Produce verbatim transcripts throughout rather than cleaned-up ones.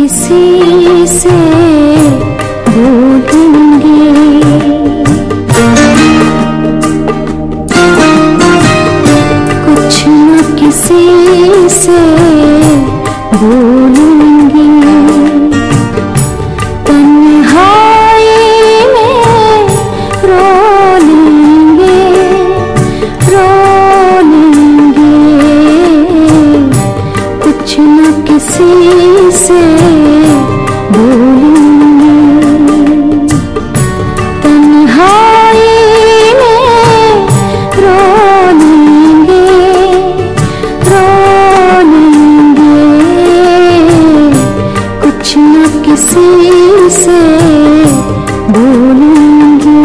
किसी से बोलेंगे, कुछ न किसी से बोलेंगे। तन्हाई में रो लेंगे, रो लेंगे, कुछ न किसी से बोलेंगे। तन्हाई में रो लेंगे, रो लेंगे, कुछ न किसी से बोलेंगे।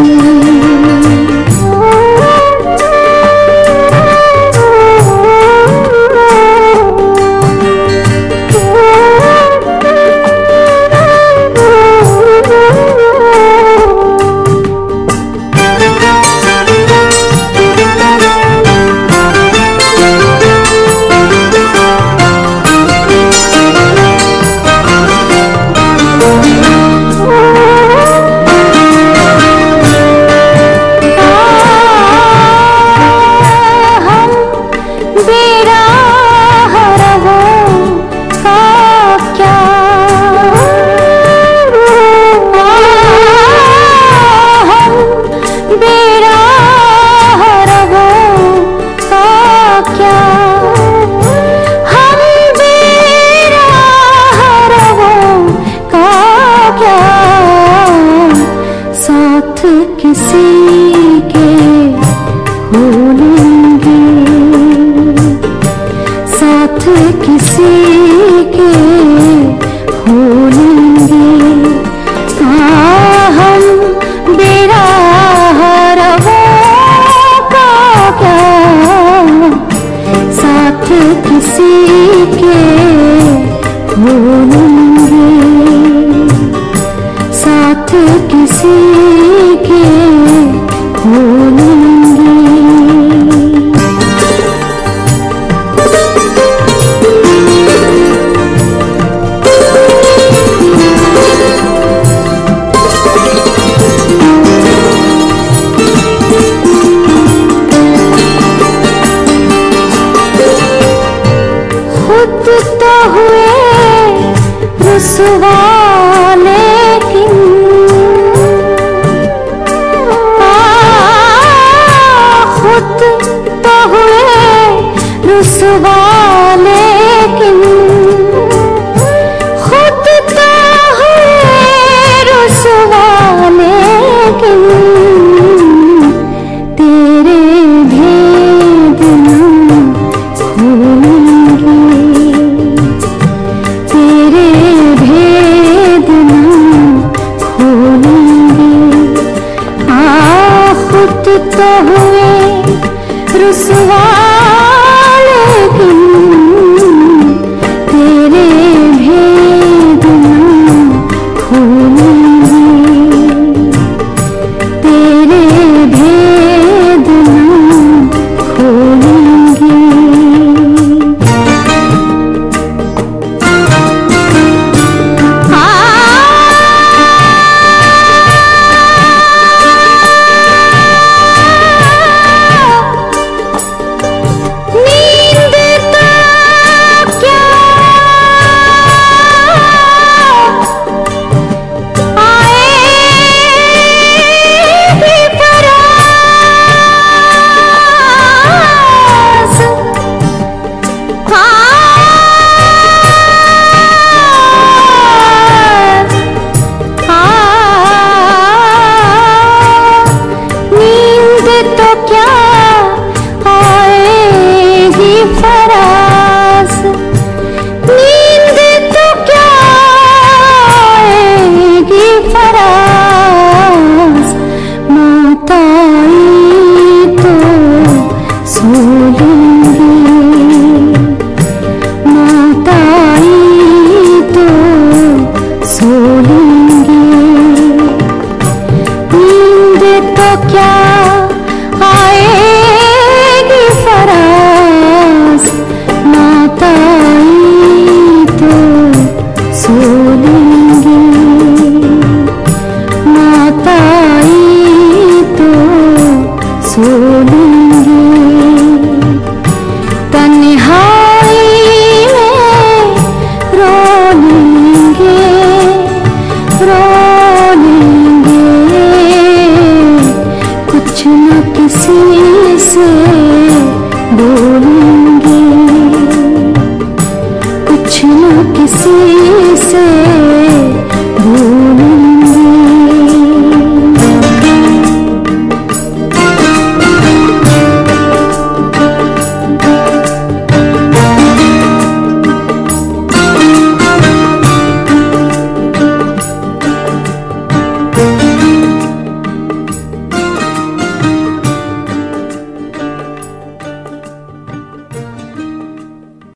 किसी के हो लेंगे, साथ किसी के हो लेंगे। हाँ, हम बेराह रवों का क्या, साथ किसी के हो लेंगे, साथ किसी के हो लेंगे। खुद तो हुए रुसवा, लेकिन खुद तो हुए रुसवा, लेकिन खुद तो हुए रुसवा, लेकिन तेरे भेद न खोलेंगे, तेरे भेद न खोलेंगे। आ खुद तो हुए रुसवा, लेकिन तेरे भेद न खोलेंगे, तेरे भेद न खोलेंगे। खोलेंगे।